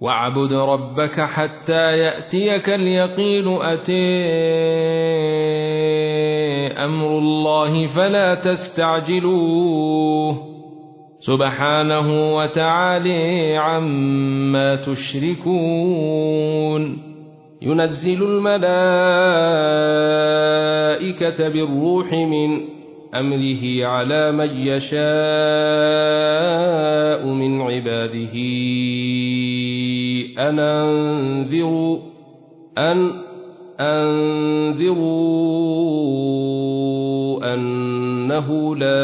واعبد ربك حتى يأتيك اليقين أتي أمر الله فلا تستعجلوه سبحانه وتعالى عما تشركون ينزل الملائكة بالروح من أمره على من يشاء من عباده أن أنذروا أنه لا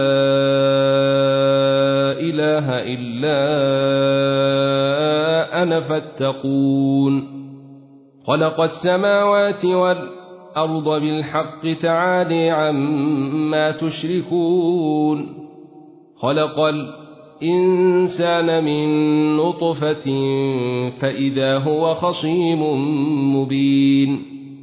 إله إلا أنا فاتقون خلق السماوات والأرض بالحق تعالى عما تشركون خلق الإنسان من نطفة فإذا هو خصيم مبين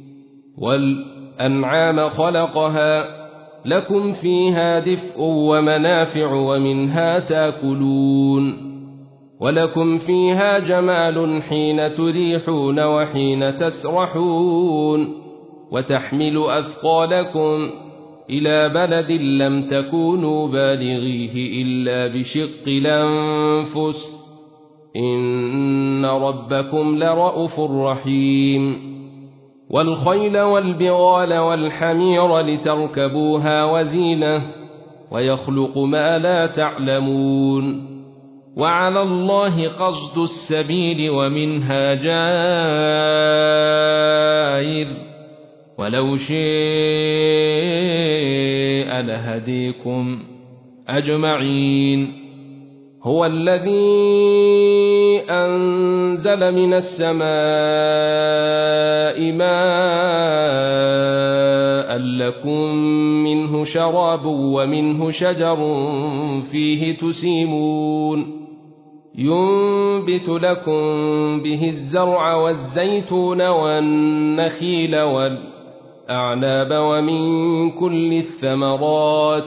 والأنعام خلقها لكم فيها دفء ومنافع ومنها تاكلون ولكم فيها جمال حين تريحون وحين تسرحون وتحمل أثقالكم إلى بلد لم تكونوا بالغيه إلا بشق الأنفس إن ربكم لرءوف رحيم والخيل والبغال والحمير لتركبوها وزينة ويخلق ما لا تعلمون وعلى الله قصد السبيل ومنها جائر ولو شاء لهديكم أجمعين هو الذي أنزل من السماء ماء لكم منه شراب ومنه شجر فيه تسيمون ينبت لكم به الزرع والزيتون والنخيل والأعناب ومن كل الثمرات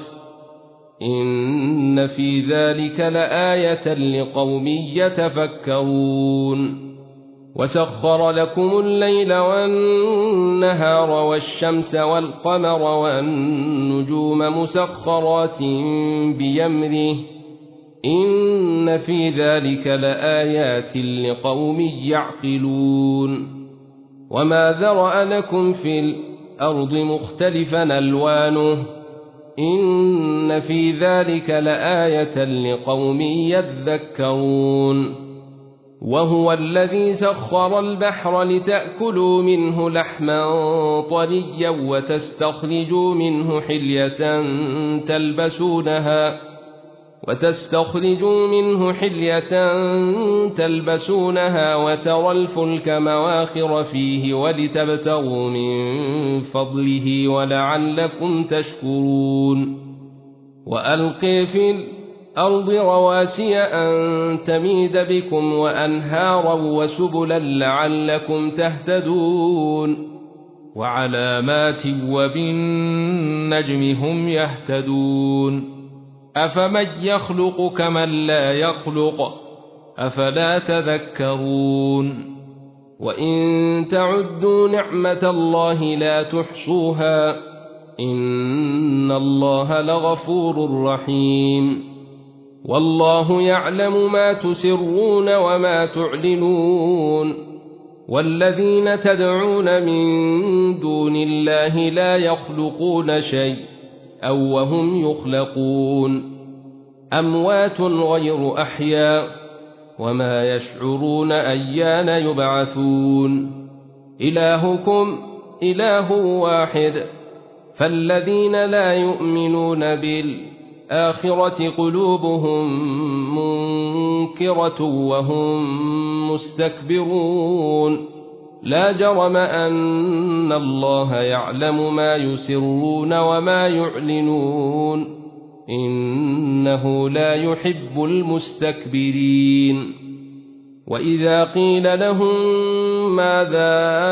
إن في ذلك لآية لقوم يتفكرون وسخر لكم الليل والنهار والشمس والقمر والنجوم مسخرات بأمره إن في ذلك لآيات لقوم يعقلون وما ذرأ لكم في الأرض مختلفا ألوانه إن في ذلك لآية لقوم يذكرون وهو الذي سخر البحر لتأكلوا منه لحما طريا وتستخرجوا منه حلية تلبسونها وترى الفلك مواخر فيه ولتبتغوا من فضله ولعلكم تشكرون وألقي في الأرض رواسي أن تميد بكم وأنهارا وسبلا لعلكم تهتدون وعلامات وبالنجم هم يهتدون أفمن يخلق كمن لا يخلق أفلا تذكرون وإن تعدوا نعمة الله لا تحصوها إن الله لغفور رحيم والله يعلم ما تسرون وما تعلنون والذين تدعون من دون الله لا يخلقون شيء أو وهم يخلقون أموات غير أحياء وما يشعرون أيان يبعثون إلهكم إله واحد فالذين لا يؤمنون بالآخرة قلوبهم منكرة وهم مستكبرون لا جرم أن الله يعلم ما يسرون وما يعلنون إنه لا يحب المستكبرين وإذا قيل لهم ماذا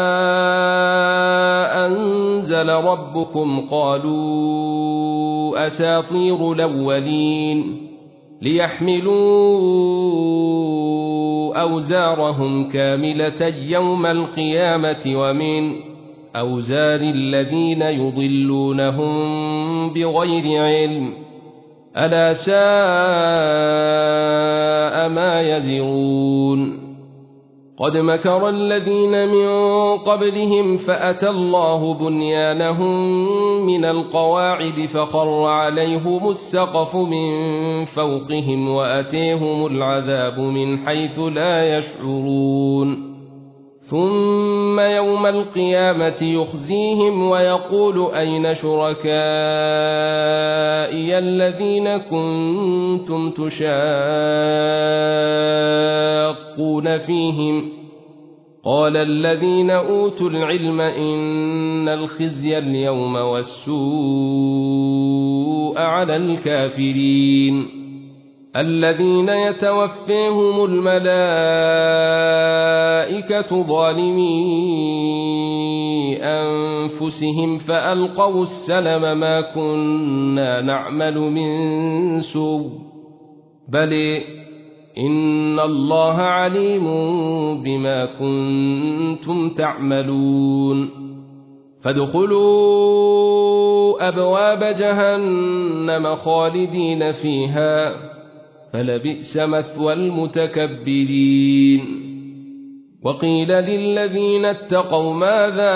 أنزل ربكم قالوا أساطير الأولين ليحملوا أوزارهم كاملة يوم القيامة ومن أوزار الذين يضلونهم بغير علم ألا ساء ما يزرون قد مكر الذين من قبلهم فأتى الله بنيانهم من القواعد فخر عليهم السقف من فوقهم وأتيهم العذاب من حيث لا يشعرون ثم يوم القيامة يخزيهم ويقول أين شركائي الذين كنتم تشاقون فيهم قال الذين أوتوا العلم إن الخزي اليوم والسوء على الكافرين الذين يتوفيهم الملائكة ظالمي أنفسهم فألقوا السلم ما كنا نعمل من سوء بل إن الله عليم بما كنتم تعملون فادخلوا أبواب جهنم خالدين فيها فلبئس مثوى المتكبرين وقيل للذين اتقوا ماذا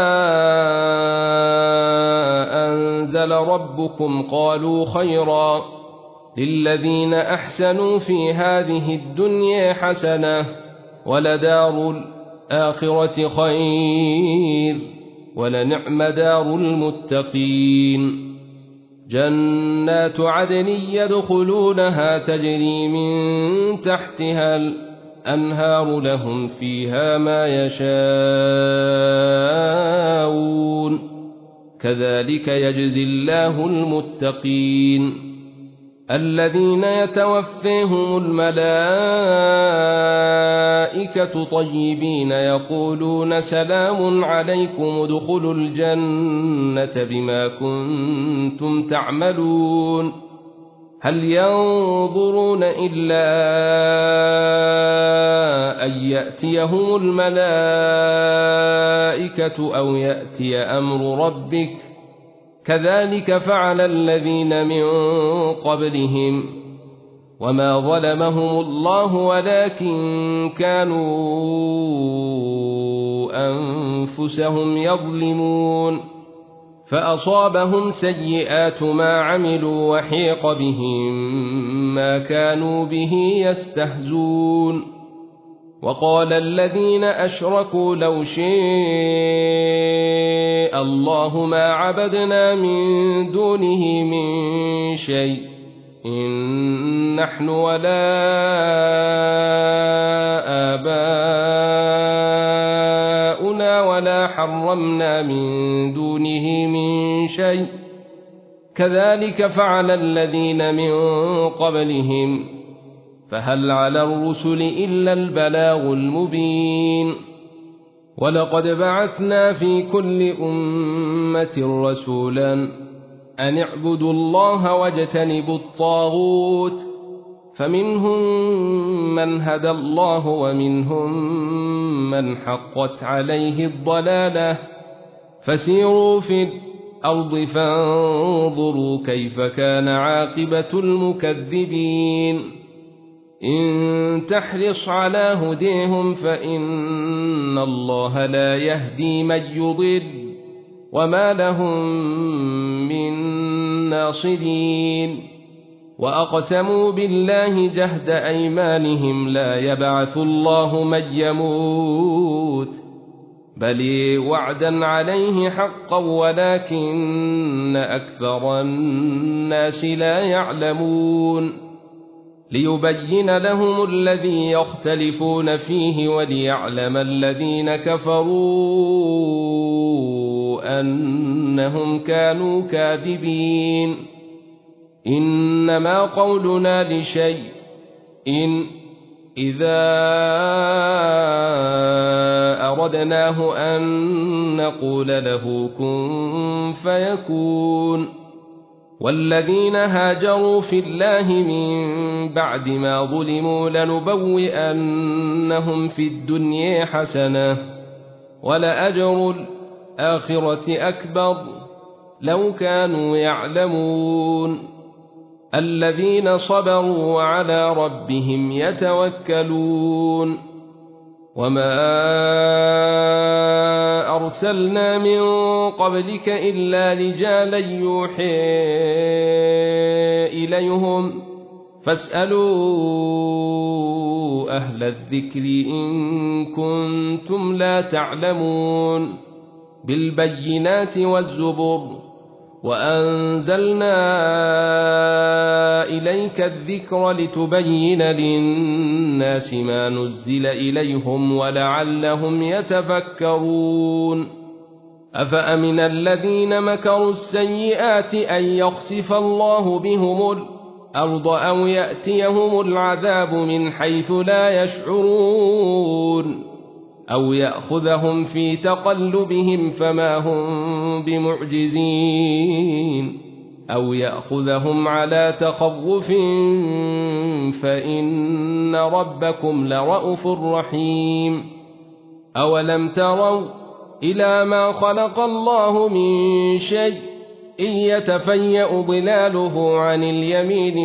أنزل ربكم قالوا خيرا للذين أحسنوا في هذه الدنيا حسنة ولدار الآخرة خير ولنعم دار المتقين جنات عدن يدخلونها تجري من تحتها الأنهار لهم فيها ما يشاءون كذلك يجزي الله المتقين الذين يتوفيهم الملائكة طيبين يقولون سلام عليكم ادخلوا الجنة بما كنتم تعملون هل ينظرون إلا أن يأتيهم الملائكة أو يأتي أمر ربك كذلك فعل الذين من قبلهم وما ظلمهم الله ولكن كانوا أنفسهم يظلمون فأصابهم سيئات ما عملوا وحيق بهم ما كانوا به يستهزون وقال الذين أشركوا لو شاء الله ما عبدنا من دونه من شيء إن نحن ولا آباؤنا ولا حرمنا من دونه من شيء كذلك فعل الذين من قبلهم فهل على الرسل إلا البلاغ المبين ولقد بعثنا في كل أمة رسولا أن اعبدوا الله واجتنبوا الطاغوت فمنهم من هدى الله ومنهم من حقت عليه الضلالة فسيروا في الأرض فانظروا كيف كان عاقبة المكذبين إن تحرص على هديهم فإن الله لا يهدي من يضل وما لهم من ناصرين وأقسموا بالله جهد أيمانهم لا يبعث الله من يموت بل وعدا عليه حقا ولكن أكثر الناس لا يعلمون ليبين لهم الذي يختلفون فيه وليعلم الذين كفروا أنهم كانوا كاذبين إنما قولنا لشيء إن إذا أردناه أن نقول له كن فيكون والذين هاجروا في الله من بعد ما ظلموا لنبوئنهم لنذيقنهم في الدنيا حسنة ولأجر الآخرة أكبر لو كانوا يعلمون الذين صبروا وعلى ربهم يتوكلون وما أرسلنا من قبلك إلا رجالا يوحي إليهم فاسألوا أهل الذكر إن كنتم لا تعلمون بالبينات والزبر وأنزلنا إليك الذكر لتبين للناس ما نزل إليهم ولعلهم يتفكرون أفأمن الذين مكروا السيئات أن يخسف الله بهم الأرض أو يأتيهم العذاب من حيث لا يشعرون أو يأخذهم في تقلبهم فما هم بمعجزين أو يأخذهم على تخوف فإن ربكم لرءوف رحيم أولم تروا إلى ما خلق الله من شيء إن يتفيأ ظلاله عن اليمين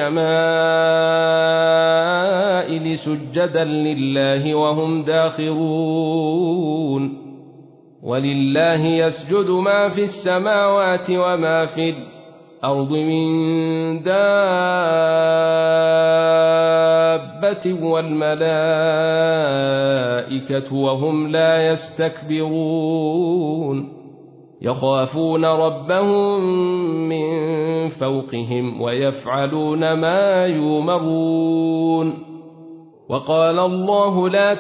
والشمائل سجدا لله وهم داخرون ولله يسجد ما في السماوات وما في الأرض من دابة والملائكة وهم لا يستكبرون يخافون ربهم من فوقهم ويفعلون ما يؤمرون وقال الله لا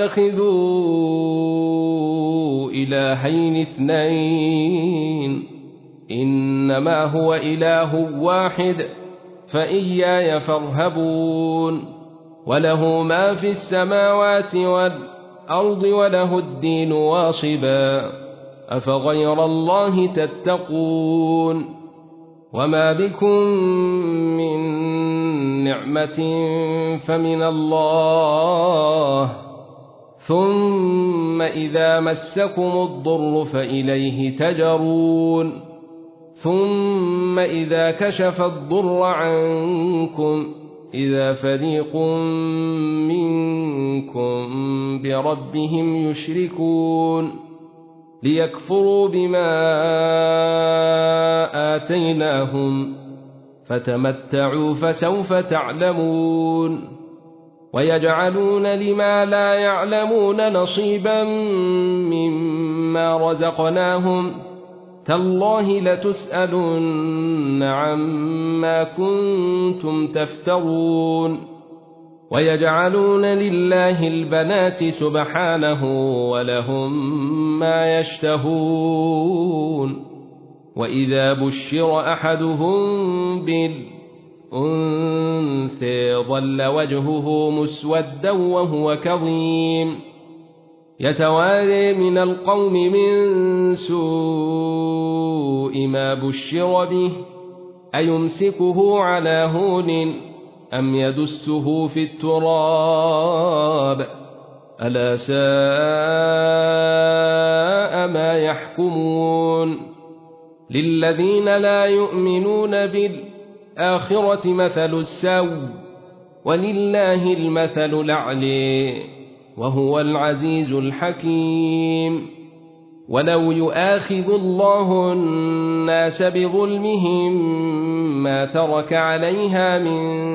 تتخذوا إلهين اثنين إنما هو إله واحد فإياي فارهبون وله ما في السماوات والأرض وله الدين واصبا أفغير الله تتقون وما بكم من نعمة فمن الله ثم إذا مسكم الضر فإليه تجرون ثم إذا كشف الضر عنكم إذا فريق منكم بربهم يشركون ليكفروا بما آتيناهم فتمتعوا فسوف تعلمون ويجعلون لما لا يعلمون نصيبا مما رزقناهم تالله لتسألن عما كنتم تفترون ويجعلون لله البنات سبحانه ولهم ما يشتهون وإذا بشر أحدهم بالأنثى ظل وجهه مسودا وهو كظيم يتواري من القوم من سوء ما بشر به أيمسكه على هون أم يدسه في التراب ألا ساء ما يحكمون للذين لا يؤمنون بالآخرة مثل السوء ولله المثل الأعلى وهو العزيز الحكيم ولو يؤاخذ الله الناس بظلمهم ما ترك عليها من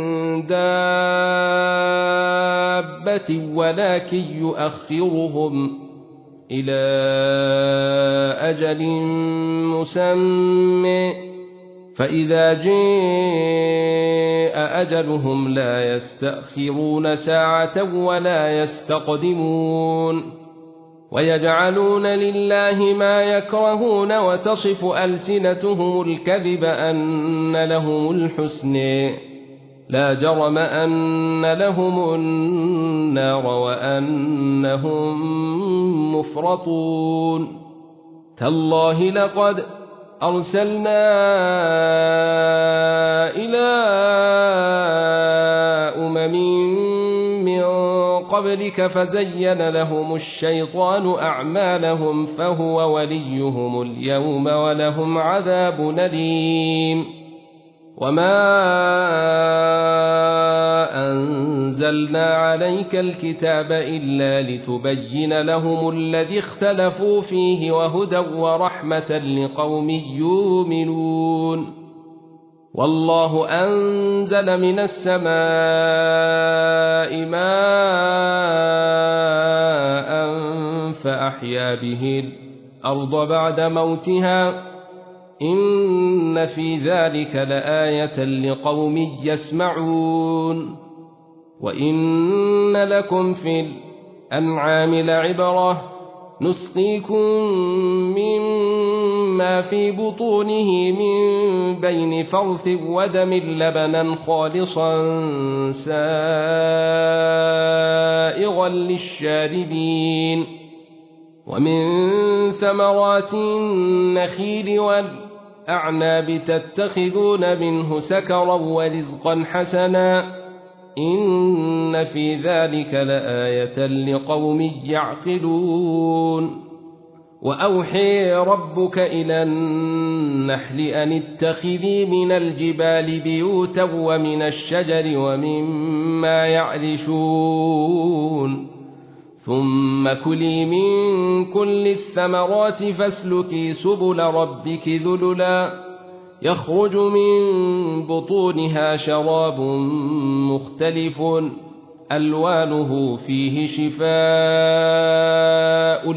دابة ولكن يؤخرهم إلى أجل مسمى فإذا جاء أجلهم لا يستأخرون ساعة ولا يستقدمون ويجعلون لله ما يكرهون وتصف ألسنتهم الكذب أن لهم الحسنى لا جرم أن لهم النار وأنهم مفرطون تالله لقد أرسلنا إلى أمم من قبلك فزين لهم الشيطان أعمالهم فهو وليهم اليوم ولهم عذاب أليم. وما أنزلنا عليك الكتاب إلا لتبين لهم الذي اختلفوا فيه وهدى ورحمة لقوم يؤمنون. والله أنزل من السماء ماء فأحيا به الأرض بعد موتها إن في ذلك لآية لقوم يسمعون. وإن لكم في الأنعام لعبرة نسقيكم مما في بطونه من بين فرث ودم لبنا خالصا سائغا للشاربين ومن ثمرات النخيل والأعناب تتخذون منه سكرا ورزقا حسنا إن في ذلك لآية لقوم يعقلون. وأوحي ربك إلى النحل أن اتخذي من الجبال بيوتا ومن الشجر ومما يعرشون ثم كلي من كل الثمرات فاسلكي سبل ربك ذللا يخرج من بطونها شراب مختلف ألوانه فيه شفاء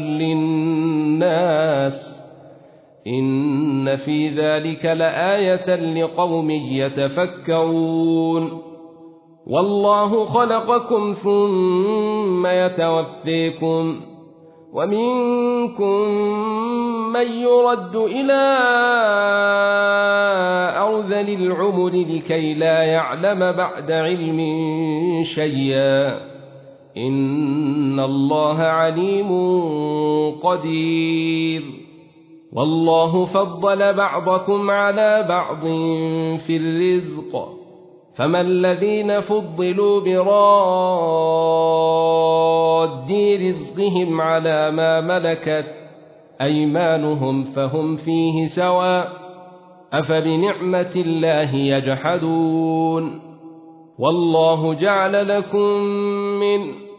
للناس إن في ذلك لآية لقوم يتفكرون. والله خلقكم ثم يتوفيكم ومنكم من يرد إلى أرذل العمر لكي لا يعلم بعد علم شيئا إن الله عليم قدير. والله فضل بعضكم على بعض في الرزق فما الذين فضلوا براد رزقهم على ما ملكت أيمانهم فهم فيه سواء أفبنعمة الله يجحدون. والله جعل لكم من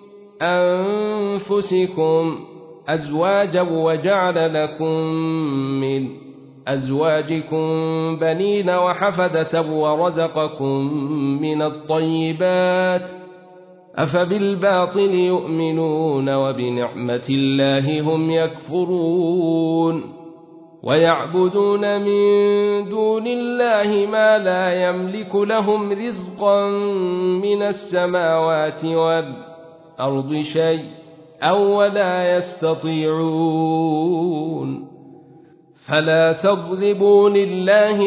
أنفسكم أزواجا وجعل لكم من أزواجكم بنين وحفدة ورزقكم من الطيبات أفبالباطل يؤمنون وبنعمة الله هم يكفرون. ويعبدون من دون الله ما لا يملك لهم رزقا من السماوات والأرض شيء أو ولا يستطيعون فلا تضربوا لله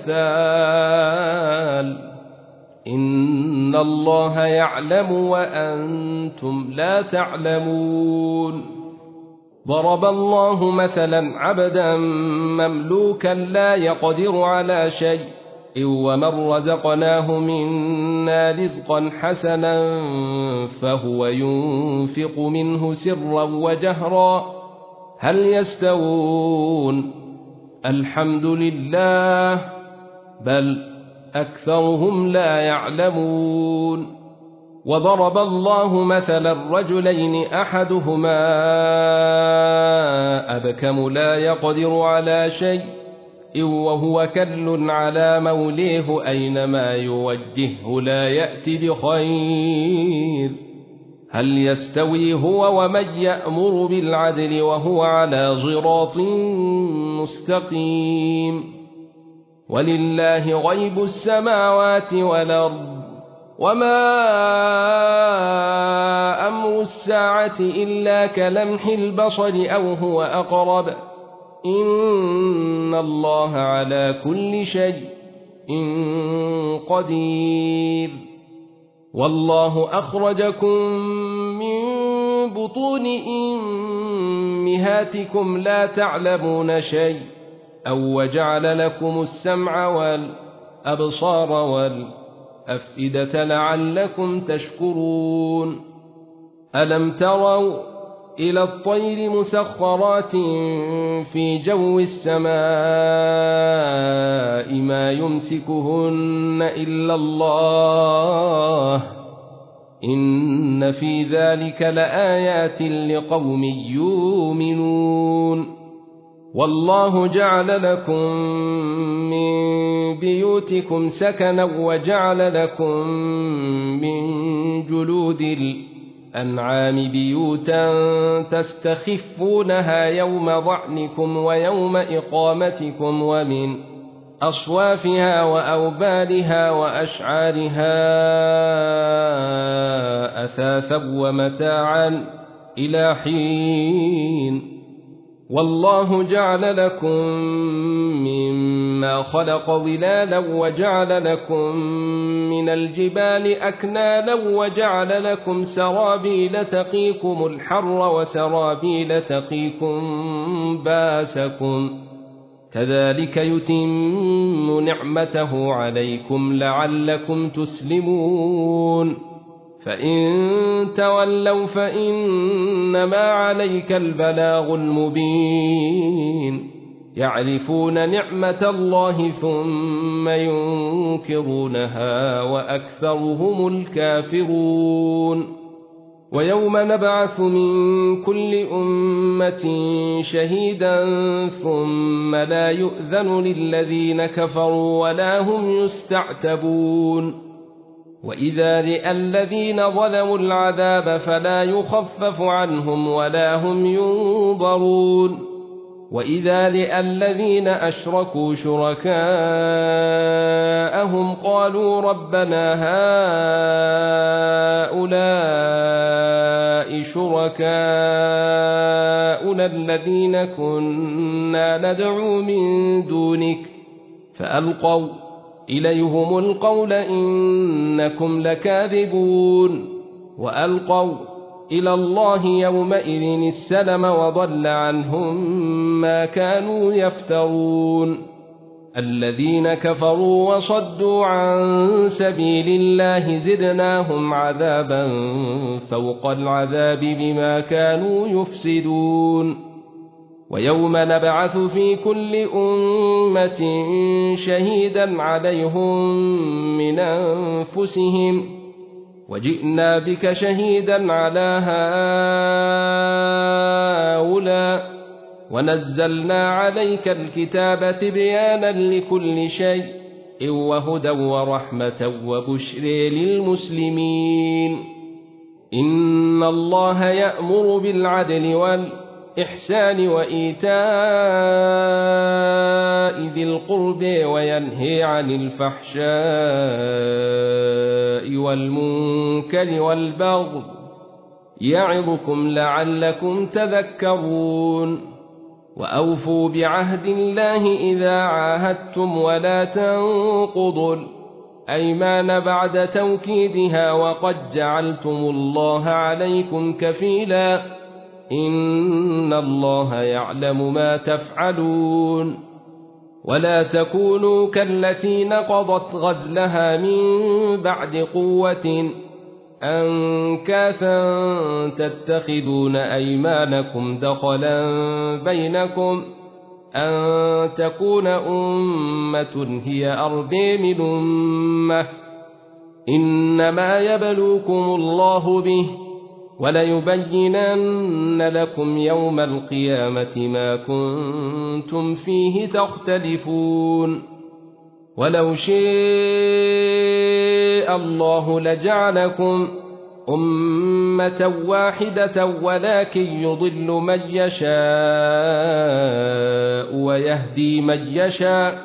الأمثال إن الله يعلم وأنتم لا تعلمون. ضرب الله مثلا عبدا مملوكا لا يقدر على شيء ومن رزقناه منا رزقا حسنا فهو ينفق منه سرا وجهرا هل يستوون الحمد لله بل أكثرهم لا يعلمون. وضرب الله مثلا رجلين أحدهما أبكم لا يقدر على شيء وهو كل على موليه أينما يوجهه لا يأتي بخير هل يستوي هو ومن يأمر بالعدل وهو على صراط مستقيم. ولله غيب السماوات والأرض وما أمر الساعة إلا كلمح البصر أو هو أقرب إن الله على كل شيء قدير. والله أخرجكم من بطون أمهاتكم لا تعلمون شيء أو وجعل لكم السمع والأبصار والأفئدة لعلكم تشكرون. ألم تروا إلى الطير مسخرات في جو السماء ما يمسكهن إلا الله إن في ذلك لآيات لقوم يؤمنون والله جعل لكم من بيوتكم سكنا وجعل لكم من جلود الأنعام بيوتا تستخفونها يوم ظعنكم ويوم إقامتكم ومن أصوافها وأوبارها وأشعارها أثاثا ومتاعا إلى حين والله جعل لكم مما خلق ظلالا وجعل لكم من الجبال أكنانا وجعل لكم سرابيل تقيكم الحر وسرابيل تقيكم باسكم كذلك يتم نعمته عليكم لعلكم تسلمون فإن تولوا فإنما عليك البلاغ المبين يعرفون نعمة الله ثم ينكرونها وأكثرهم الكافرون ويوم نبعث من كل أمة شهيدا ثم لا يؤذن للذين كفروا ولا هم يستعتبون وإذا رئ الذين ظلموا العذاب فلا يخفف عنهم ولا هم ينظرون وإذا رئ الذين أشركوا شركاءهم قالوا ربنا هؤلاء شركاؤنا الذين كنا ندعو من دونك فألقوا إليهم القول إنكم لكاذبون وألقوا إلى الله يومئذ السلم وضل عنهم ما كانوا يفترون الذين كفروا وصدوا عن سبيل الله زدناهم عذابا فوق العذاب بما كانوا يفسدون ويوم نبعث في كل أمة شهيدا عليهم من أنفسهم وجئنا بك شهيدا على هؤلاء ونزلنا عليك الكتاب تبيانا لكل شيء وهدى ورحمة وبشر للمسلمين إن الله يأمر بالعدل والإحسان وإيتاء ذي القرب وينهي عن الفحشاء والمنكر والبغي يعظكم لعلكم تذكرون وأوفوا بعهد الله إذا عاهدتم ولا تنقضوا الأيمان بعد توكيدها وقد جعلتم الله عليكم كفيلا إن الله يعلم ما تفعلون ولا تكونوا كالتي نقضت غزلها من بعد قوة أنكاثا تتخذون أيمانكم دخلا بينكم أن تكون أمة هي أربى من أمة إنما يبلوكم الله به وليبينن لكم يوم القيامة ما كنتم فيه تختلفون ولو شاء الله لجعلكم أمة واحدة ولكن يضل من يشاء ويهدي من يشاء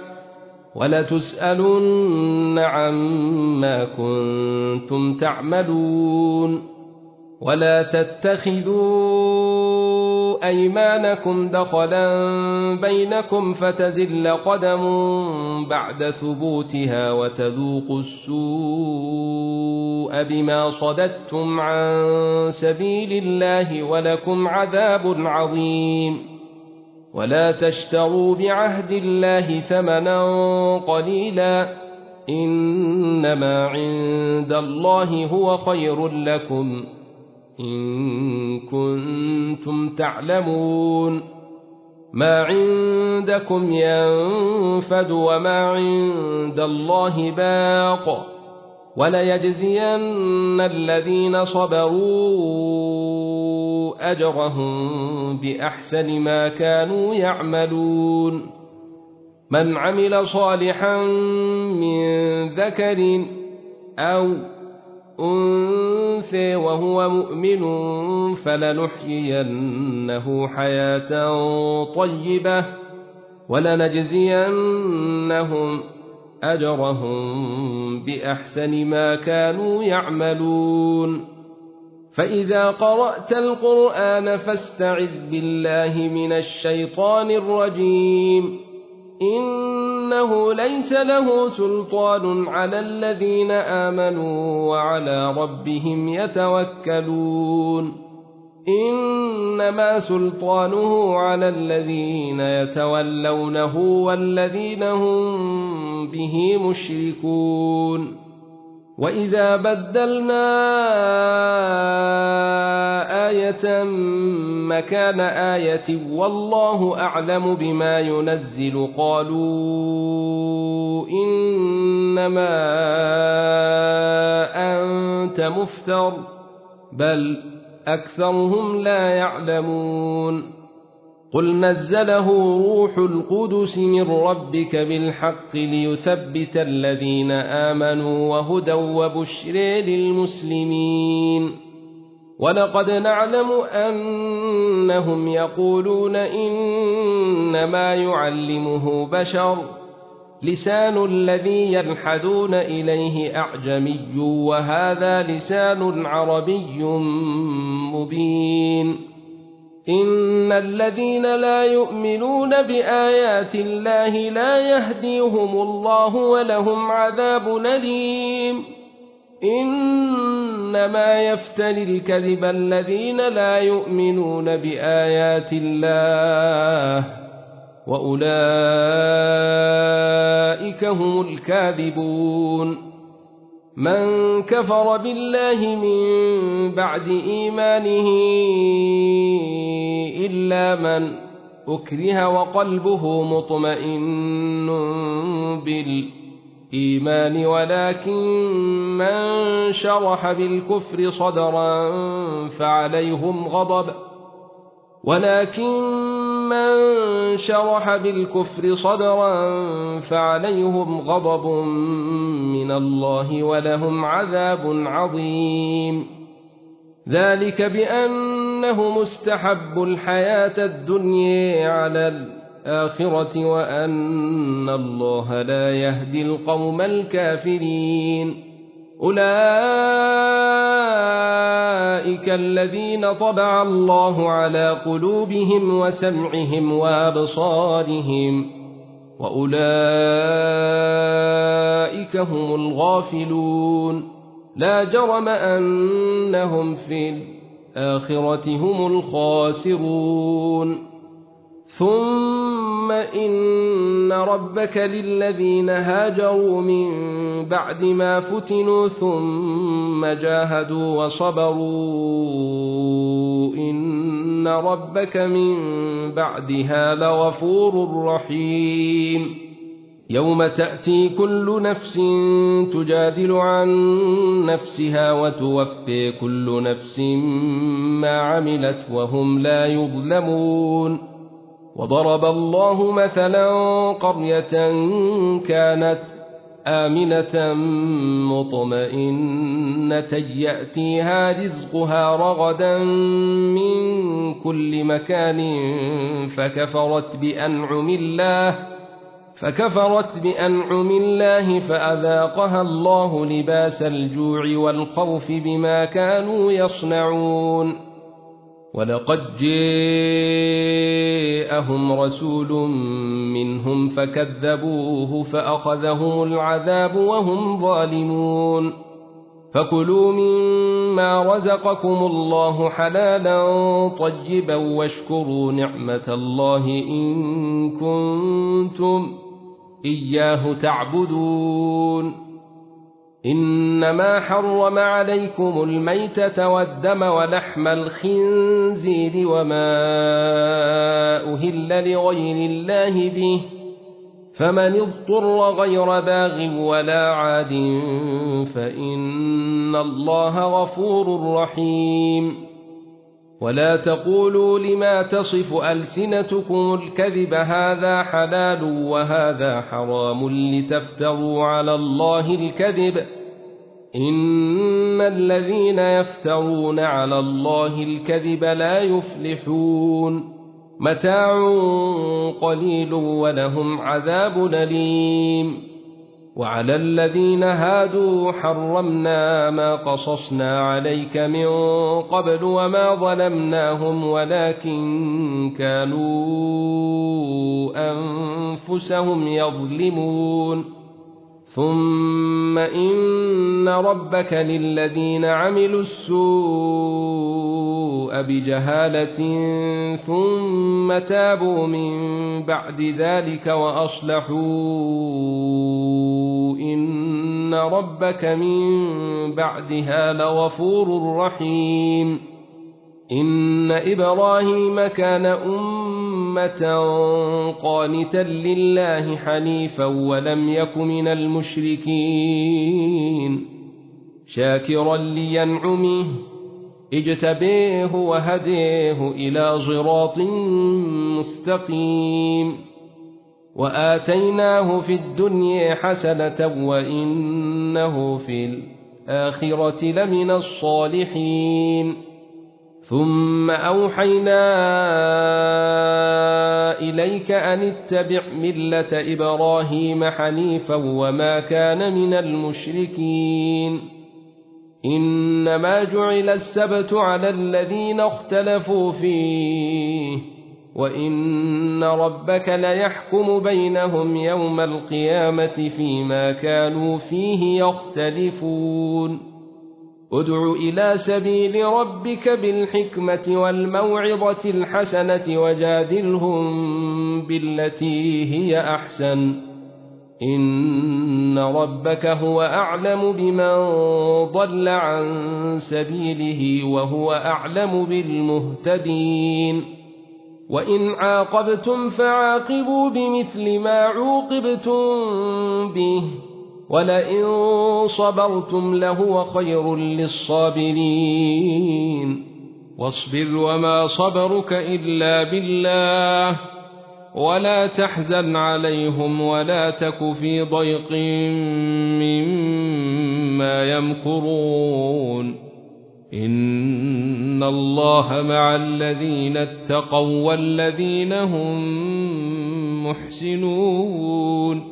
ولتسألن عما كنتم تعملون ولا تتخذوا أيمانكم دخلا بينكم فتزل قدم بعد ثبوتها وتذوقوا السوء بما صددتم عن سبيل الله ولكم عذاب عظيم ولا تشتروا بعهد الله ثمنا قليلا إنما عند الله هو خير لكم إن كنتم تعلمون ما عندكم ينفد وما عند الله باق وليجزين الذين صبروا أجرهم بأحسن ما كانوا يعملون من عمل صالحا من ذكر أو أنثى وهو مؤمن فلنحيينه حياة طيبة ولنجزينهم أجرهم بأحسن ما كانوا يعملون فإذا قرأت القرآن فاستعذ بالله من الشيطان الرجيم إنه ليس له سلطان على الذين آمنوا وعلى ربهم يتوكلون إنما سلطانه على الذين يتولونه والذين هم به مشركون وإذا بدلنا آية مكان آية والله أعلم بما ينزل قالوا إنما أنت مفتر بل أكثرهم لا يعلمون قل نزله روح القدس من ربك بالحق ليثبت الذين آمنوا وهدى وبشر للمسلمين ولقد نعلم أنهم يقولون إنما يعلمه بشر لسان الذي يلحدون إليه أعجمي وهذا لسان عربي مبين إن الذين لا يؤمنون بآيات الله لا يهديهم الله ولهم عذاب أليم إنما يفتري الكذب الذين لا يؤمنون بآيات الله وأولئك هم الكاذبون من كفر بالله من بعد إيمانه إلا من أكره وقلبه مطمئن بالإيمان ولكن شرح بالكفر صدرا فعليهم غضب من الله ولهم عذاب عظيم ذلك بأنهم استحبوا الحياة الدنيا على الآخرة وأن الله لا يهدي القوم الكافرين أولئك الذين طبع الله على قلوبهم وسمعهم وأبصارهم وأولئك هم الغافلون لا جرم أنهم في الآخرة هم الخاسرون ثم إن ربك للذين هاجروا من بعد ما فتنوا ثم جاهدوا وصبروا إن ربك من بعدها لغفور رحيم يوم تأتي كل نفس تجادل عن نفسها وتوفي كل نفس ما عملت وهم لا يظلمون وضرب الله مثلا قرية كانت آمنة مطمئنة يأتيها رزقها رغدا من كل مكان فكفرت بأنعم الله فأذاقها الله لباس الجوع والخوف بما كانوا يصنعون ولقد جاءهم رسول منهم فكذبوه فأخذهم العذاب وهم ظالمون فكلوا مما رزقكم الله حلالا طيبا واشكروا نعمة الله إن كنتم إياه تعبدون إنما حرم عليكم الميتة والدم ولحم الخنزير وما أهل لغير الله به فمن اضطر غير باغ ولا عاد فإن الله غفور رحيم ولا تقولوا لما تصف ألسنتكم الكذب هذا حلال وهذا حرام لتفتروا على الله الكذب إن الذين يفترون على الله الكذب لا يفلحون متاع قليل ولهم عذاب أليم وعلى الذين هادوا حرمنا ما قصصنا عليك من قبل وما ظلمناهم ولكن كانوا أنفسهم يظلمون ثم إن ربك للذين عملوا السوء بجهالة ثم تابوا من بعد ذلك وأصلحوا إن ربك من بعدها لغفور رحيم إن إبراهيم كان أمة قانتا لله حنيفا ولم يك من المشركين شاكرا لينعمه اجتبيه وهديه إلى صراط مستقيم وآتيناه في الدنيا حسنة وإنه في الآخرة لمن الصالحين ثم أوحينا إليك أن اتبع ملة إبراهيم حنيفا وما كان من المشركين إنما جعل السبت على الذين اختلفوا فيه وإن ربك ليحكم بينهم يوم القيامة فيما كانوا فيه يختلفون ادع إلى سبيل ربك بالحكمة والموعظة الحسنة وجادلهم بالتي هي أحسن إن ربك هو أعلم بمن ضل عن سبيله وهو أعلم بالمهتدين وإن عاقبتم فعاقبوا بمثل ما عوقبتم به ولئن صبرتم لهو خير للصابرين واصبر وما صبرك إلا بالله ولا تحزن عليهم ولا تك في ضيق مما يمكرون إن الله مع الذين اتقوا والذين هم محسنون